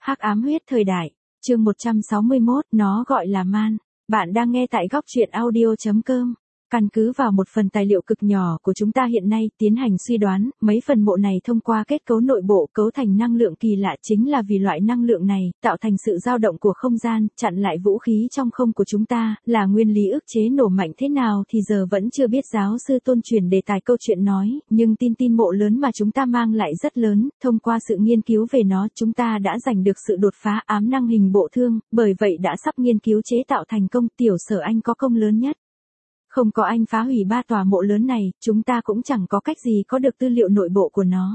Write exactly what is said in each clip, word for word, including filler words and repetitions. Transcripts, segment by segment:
Hắc ám huyết thời đại, chương một trăm sáu mươi mốt, nó gọi là man. Bạn đang nghe tại góc truyện audio chấm com. Căn cứ vào một phần tài liệu cực nhỏ của chúng ta hiện nay tiến hành suy đoán, mấy phần mộ này thông qua kết cấu nội bộ cấu thành năng lượng kỳ lạ chính là vì loại năng lượng này tạo thành sự dao động của không gian, chặn lại vũ khí trong không của chúng ta, là nguyên lý ức chế nổ mạnh thế nào thì giờ vẫn chưa biết. Giáo sư Tôn truyền đề tài câu chuyện nói, nhưng tin tin mộ lớn mà chúng ta mang lại rất lớn, thông qua sự nghiên cứu về nó chúng ta đã giành được sự đột phá ám năng hình bộ thương, bởi vậy đã sắp nghiên cứu chế tạo thành công. Tiểu Sở anh có công lớn nhất. Không có anh phá hủy ba tòa mộ lớn này, chúng ta cũng chẳng có cách gì có được tư liệu nội bộ của nó.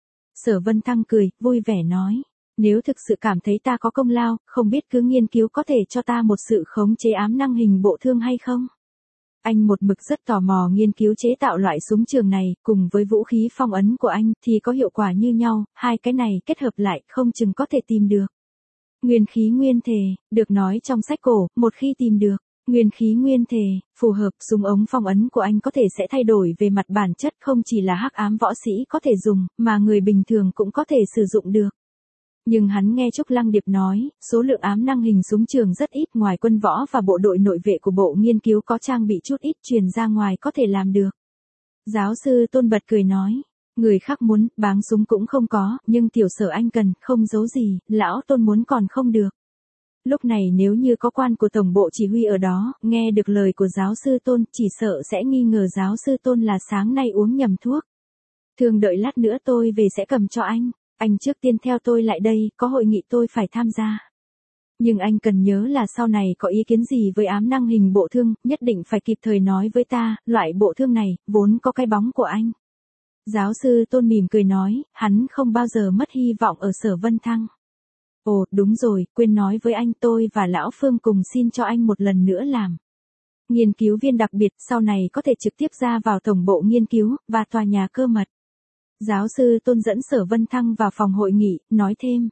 Sở Vân Thăng cười, vui vẻ nói, nếu thực sự cảm thấy ta có công lao, không biết cứ nghiên cứu có thể cho ta một sự khống chế ám năng hình bộ thương hay không? Anh một mực rất tò mò nghiên cứu chế tạo loại súng trường này, cùng với vũ khí phong ấn của anh thì có hiệu quả như nhau, hai cái này kết hợp lại không chừng có thể tìm được. Nguyên khí nguyên thể, được nói trong sách cổ, một khi tìm được nguyên khí nguyên thể, phù hợp, súng ống phong ấn của anh có thể sẽ thay đổi về mặt bản chất, không chỉ là hắc ám võ sĩ có thể dùng, mà người bình thường cũng có thể sử dụng được. Nhưng hắn nghe Trúc Lăng Điệp nói, số lượng ám năng hình súng trường rất ít, ngoài quân võ và bộ đội nội vệ của bộ nghiên cứu có trang bị chút ít, truyền ra ngoài có thể làm được. Giáo sư Tôn bật cười nói, người khác muốn, báng súng cũng không có, nhưng Tiểu Sở anh cần, không giấu gì, lão Tôn muốn còn không được. Lúc này nếu như có quan của tổng bộ chỉ huy ở đó, nghe được lời của giáo sư Tôn, chỉ sợ sẽ nghi ngờ giáo sư Tôn là sáng nay uống nhầm thuốc. Thường đợi lát nữa tôi về sẽ cầm cho anh, anh trước tiên theo tôi lại đây, có hội nghị tôi phải tham gia. Nhưng anh cần nhớ là sau này có ý kiến gì với ám năng hình bộ thương, nhất định phải kịp thời nói với ta, loại bộ thương này, vốn có cái bóng của anh. Giáo sư Tôn mỉm cười nói, hắn không bao giờ mất hy vọng ở Sở Vân Thăng. Ồ, đúng rồi, quên nói với anh, tôi và Lão Phương cùng xin cho anh một lần nữa làm nghiên cứu viên đặc biệt, sau này có thể trực tiếp ra vào tổng bộ nghiên cứu, và tòa nhà cơ mật. Giáo sư Tôn dẫn Sở Vân Thăng vào phòng hội nghị, nói thêm.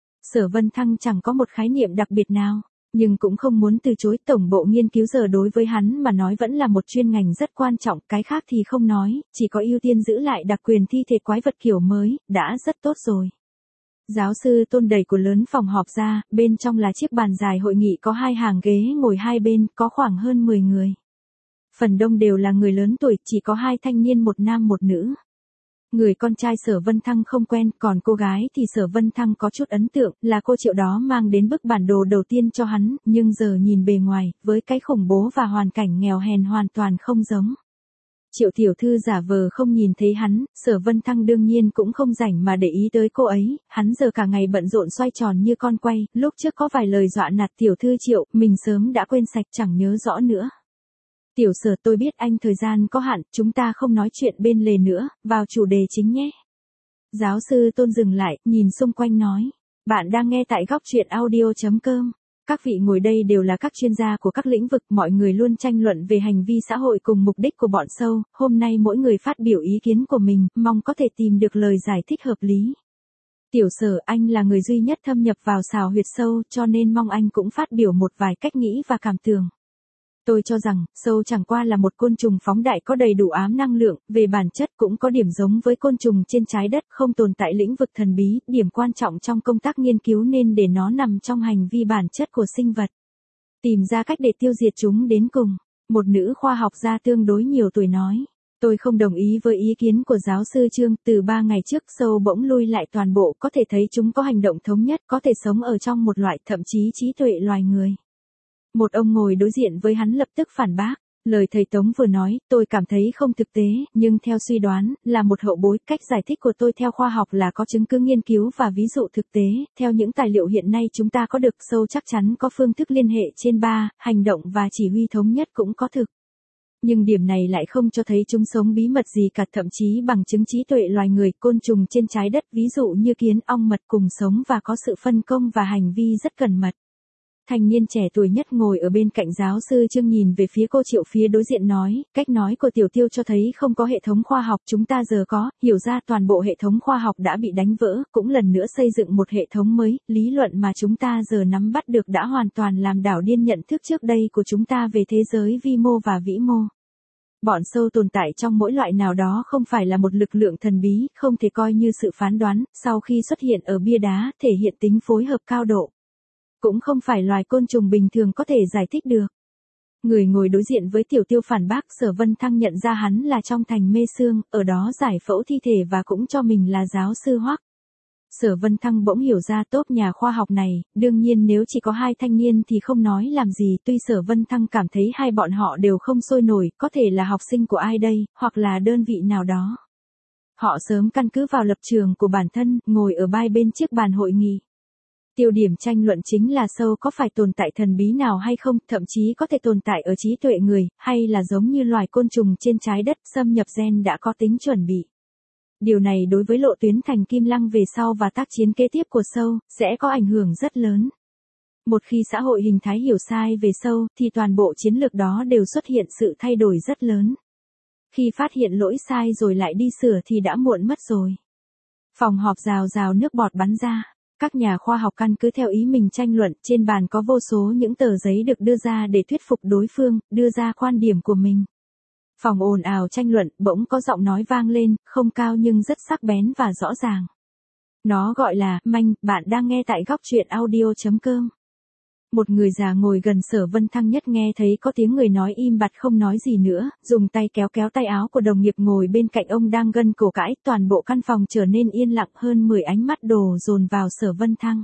Sở Vân Thăng chẳng có một khái niệm đặc biệt nào, nhưng cũng không muốn từ chối. Tổng bộ nghiên cứu giờ đối với hắn mà nói vẫn là một chuyên ngành rất quan trọng, cái khác thì không nói, chỉ có ưu tiên giữ lại đặc quyền thi thể quái vật kiểu mới, đã rất tốt rồi. Giáo sư Tôn đẩy của lớn phòng họp ra, bên trong là chiếc bàn dài hội nghị có hai hàng ghế ngồi hai bên, có khoảng hơn mười người. Phần đông đều là người lớn tuổi, chỉ có hai thanh niên, một nam một nữ. Người con trai Sở Vân Thăng không quen, còn cô gái thì Sở Vân Thăng có chút ấn tượng, là cô Triệu đó mang đến bức bản đồ đầu tiên cho hắn, nhưng giờ nhìn bề ngoài, với cái khủng bố và hoàn cảnh nghèo hèn hoàn toàn không giống. Triệu tiểu thư giả vờ không nhìn thấy hắn, Sở Vân Thăng đương nhiên cũng không rảnh mà để ý tới cô ấy, hắn giờ cả ngày bận rộn xoay tròn như con quay, lúc trước có vài lời dọa nạt tiểu thư Triệu, mình sớm đã quên sạch chẳng nhớ rõ nữa. Tiểu Sở, tôi biết anh thời gian có hạn, chúng ta không nói chuyện bên lề nữa, vào chủ đề chính nhé. Giáo sư Tôn dừng lại, nhìn xung quanh nói, bạn đang nghe tại góc truyện audio chấm com. Các vị ngồi đây đều là các chuyên gia của các lĩnh vực, mọi người luôn tranh luận về hành vi xã hội cùng mục đích của bọn sâu, hôm nay mỗi người phát biểu ý kiến của mình, mong có thể tìm được lời giải thích hợp lý. Tiểu Sở, anh là người duy nhất thâm nhập vào xào huyệt sâu, cho nên mong anh cũng phát biểu một vài cách nghĩ và cảm tưởng. Tôi cho rằng, sâu chẳng qua là một côn trùng phóng đại có đầy đủ ám năng lượng, về bản chất cũng có điểm giống với côn trùng trên trái đất, không tồn tại lĩnh vực thần bí, điểm quan trọng trong công tác nghiên cứu nên để nó nằm trong hành vi bản chất của sinh vật. Tìm ra cách để tiêu diệt chúng đến cùng. Một nữ khoa học gia tương đối nhiều tuổi nói. Tôi không đồng ý với ý kiến của giáo sư Trương, từ ba ngày trước sâu bỗng lui lại toàn bộ, có thể thấy chúng có hành động thống nhất, có thể sống ở trong một loại, thậm chí trí tuệ loài người. Một ông ngồi đối diện với hắn lập tức phản bác, lời thầy Tống vừa nói, tôi cảm thấy không thực tế, nhưng theo suy đoán, là một hậu bối, cách giải thích của tôi theo khoa học là có chứng cứ nghiên cứu và ví dụ thực tế, theo những tài liệu hiện nay chúng ta có được, sâu chắc chắn có phương thức liên hệ trên ba, hành động và chỉ huy thống nhất cũng có thực. Nhưng điểm này lại không cho thấy chúng sống bí mật gì cả, thậm chí bằng chứng trí tuệ loài người, côn trùng trên trái đất ví dụ như kiến, ong mật cùng sống và có sự phân công và hành vi rất cẩn mật. Thanh niên trẻ tuổi nhất ngồi ở bên cạnh giáo sư Trương nhìn về phía cô Triệu phía đối diện nói, cách nói của Tiểu Tiêu cho thấy không có hệ thống khoa học chúng ta giờ có, hiểu ra toàn bộ hệ thống khoa học đã bị đánh vỡ, cũng lần nữa xây dựng một hệ thống mới, lý luận mà chúng ta giờ nắm bắt được đã hoàn toàn làm đảo điên nhận thức trước đây của chúng ta về thế giới vi mô và vĩ mô. Bọn sâu tồn tại trong mỗi loại nào đó không phải là một lực lượng thần bí, không thể coi như sự phán đoán, sau khi xuất hiện ở bia đá, thể hiện tính phối hợp cao độ. Cũng không phải loài côn trùng bình thường có thể giải thích được. Người ngồi đối diện với Tiểu Tiêu phản bác, Sở Vân Thăng nhận ra hắn là trong thành mê sương, ở đó giải phẫu thi thể và cũng cho mình là giáo sư Hoắc. Sở Vân Thăng bỗng hiểu ra tốt nhà khoa học này, đương nhiên nếu chỉ có hai thanh niên thì không nói làm gì, tuy Sở Vân Thăng cảm thấy hai bọn họ đều không sôi nổi, có thể là học sinh của ai đây, hoặc là đơn vị nào đó. Họ sớm căn cứ vào lập trường của bản thân, ngồi ở bai bên chiếc bàn hội nghị. Tiêu điểm tranh luận chính là sâu có phải tồn tại thần bí nào hay không, thậm chí có thể tồn tại ở trí tuệ người, hay là giống như loài côn trùng trên trái đất xâm nhập gen đã có tính chuẩn bị. Điều này đối với lộ tuyến thành Kim Lăng về sau và tác chiến kế tiếp của sâu, sẽ có ảnh hưởng rất lớn. Một khi xã hội hình thái hiểu sai về sâu, thì toàn bộ chiến lược đó đều xuất hiện sự thay đổi rất lớn. Khi phát hiện lỗi sai rồi lại đi sửa thì đã muộn mất rồi. Phòng họp rào rào nước bọt bắn ra. Các nhà khoa học căn cứ theo ý mình tranh luận, trên bàn có vô số những tờ giấy được đưa ra để thuyết phục đối phương, đưa ra quan điểm của mình. Phòng ồn ào tranh luận, bỗng có giọng nói vang lên, không cao nhưng rất sắc bén và rõ ràng. Nó gọi là, Manh, bạn đang nghe tại góc truyện audio.com. Một người già ngồi gần Sở Vân Thăng nhất nghe thấy có tiếng người nói im bặt không nói gì nữa, dùng tay kéo kéo tay áo của đồng nghiệp ngồi bên cạnh ông đang gân cổ cãi, toàn bộ căn phòng trở nên yên lặng, hơn mười ánh mắt đổ dồn vào Sở Vân Thăng.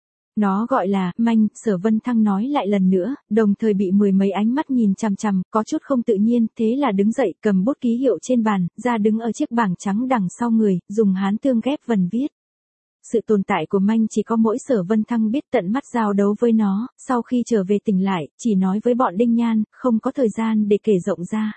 Nó gọi là, Manh, Sở Vân Thăng nói lại lần nữa, đồng thời bị mười mấy ánh mắt nhìn chằm chằm, có chút không tự nhiên, thế là đứng dậy, cầm bút ký hiệu trên bàn, ra đứng ở chiếc bảng trắng đằng sau người, dùng hán tương ghép vần viết. Sự tồn tại của Manh chỉ có mỗi Sở Vân Thăng biết, tận mắt giao đấu với nó, sau khi trở về tỉnh lại, chỉ nói với bọn Đinh Nhan, không có thời gian để kể rộng ra.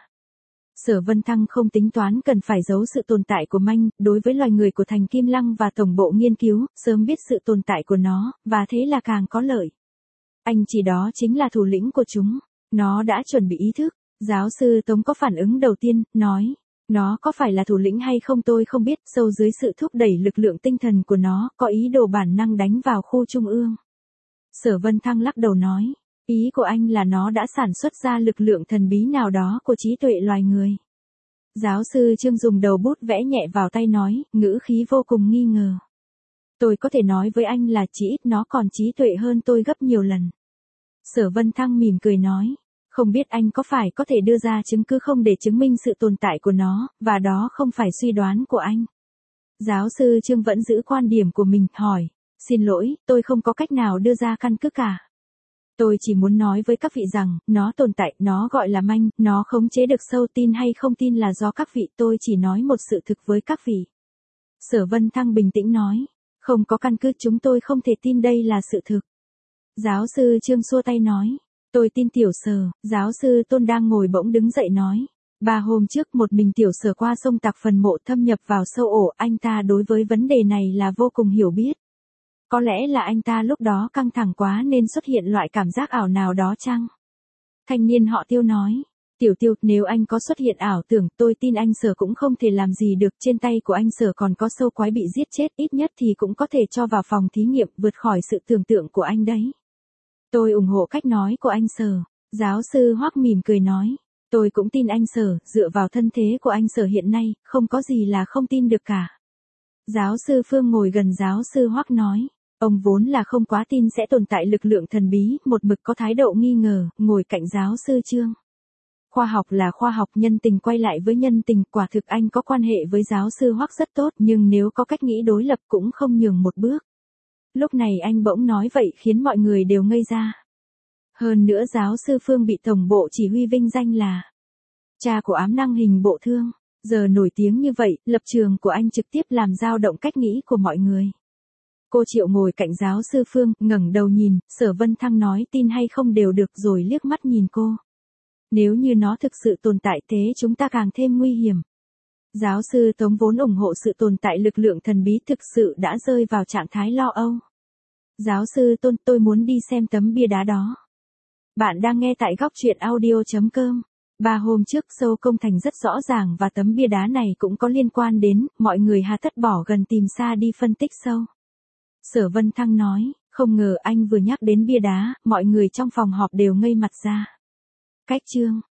Sở Vân Thăng không tính toán cần phải giấu sự tồn tại của Manh, đối với loài người của thành Kim Lăng và tổng bộ nghiên cứu, sớm biết sự tồn tại của nó, và thế là càng có lợi. Anh chỉ đó chính là thủ lĩnh của chúng, nó đã chuẩn bị ý thức. Giáo sư Tống có phản ứng đầu tiên, nói. Nó có phải là thủ lĩnh hay không tôi không biết, sâu dưới sự thúc đẩy lực lượng tinh thần của nó, có ý đồ bản năng đánh vào khu trung ương. Sở Vân Thăng lắc đầu nói, ý của anh là nó đã sản xuất ra lực lượng thần bí nào đó của trí tuệ loài người. Giáo sư Trương dùng đầu bút vẽ nhẹ vào tay nói, ngữ khí vô cùng nghi ngờ. Tôi có thể nói với anh là chỉ ít nó còn trí tuệ hơn tôi gấp nhiều lần. Sở Vân Thăng mỉm cười nói. Không biết anh có phải có thể đưa ra chứng cứ không để chứng minh sự tồn tại của nó, và đó không phải suy đoán của anh. Giáo sư Trương vẫn giữ quan điểm của mình, hỏi, xin lỗi, tôi không có cách nào đưa ra căn cứ cả. Tôi chỉ muốn nói với các vị rằng, nó tồn tại, nó gọi là Manh, nó khống chế được sâu, tin hay không tin là do các vị, tôi chỉ nói một sự thực với các vị. Sở Vân Thăng bình tĩnh nói, không có căn cứ, chúng tôi không thể tin đây là sự thực. Giáo sư Trương xua tay nói. Tôi tin Tiểu Sở, giáo sư Tôn đang ngồi bỗng đứng dậy nói. Ba hôm trước một mình Tiểu Sở qua sông Tạc phần mộ thâm nhập vào sâu ổ, anh ta đối với vấn đề này là vô cùng hiểu biết. Có lẽ là anh ta lúc đó căng thẳng quá nên xuất hiện loại cảm giác ảo nào đó chăng? Thanh niên họ Tiêu nói. Tiểu Tiêu, nếu anh có xuất hiện ảo tưởng, tôi tin anh Sở cũng không thể làm gì được, trên tay của anh Sở còn có sâu quái bị giết chết, ít nhất thì cũng có thể cho vào phòng thí nghiệm, vượt khỏi sự tưởng tượng của anh đấy. Tôi ủng hộ cách nói của anh Sở. Giáo sư Hoắc mỉm cười nói. Tôi cũng tin anh Sở, dựa vào thân thế của anh Sở hiện nay, không có gì là không tin được cả. Giáo sư Phương ngồi gần giáo sư Hoắc nói. Ông vốn là không quá tin sẽ tồn tại lực lượng thần bí, một mực có thái độ nghi ngờ, ngồi cạnh giáo sư Trương. Khoa học là khoa học, nhân tình quay lại với nhân tình, quả thực anh có quan hệ với giáo sư Hoắc rất tốt, nhưng nếu có cách nghĩ đối lập cũng không nhường một bước. Lúc này anh bỗng nói vậy khiến mọi người đều ngây ra. Hơn nữa giáo sư Phương bị tổng bộ chỉ huy vinh danh là cha của ám năng hình bộ thương. Giờ nổi tiếng như vậy, lập trường của anh trực tiếp làm dao động cách nghĩ của mọi người. Cô Triệu ngồi cạnh giáo sư Phương, ngẩng đầu nhìn, Sở Vân Thăng nói tin hay không đều được rồi liếc mắt nhìn cô. Nếu như nó thực sự tồn tại thế chúng ta càng thêm nguy hiểm. Giáo sư Tống vốn ủng hộ sự tồn tại lực lượng thần bí thực sự đã rơi vào trạng thái lo âu. Giáo sư Tôn, tôi muốn đi xem tấm bia đá đó. Bạn đang nghe tại góc truyện audio.com. Ba hôm trước sâu công thành rất rõ ràng và tấm bia đá này cũng có liên quan đến, mọi người hà tất bỏ gần tìm xa đi phân tích sâu. Sở Vân Thăng nói, không ngờ anh vừa nhắc đến bia đá, mọi người trong phòng họp đều ngây mặt ra. Cách chương,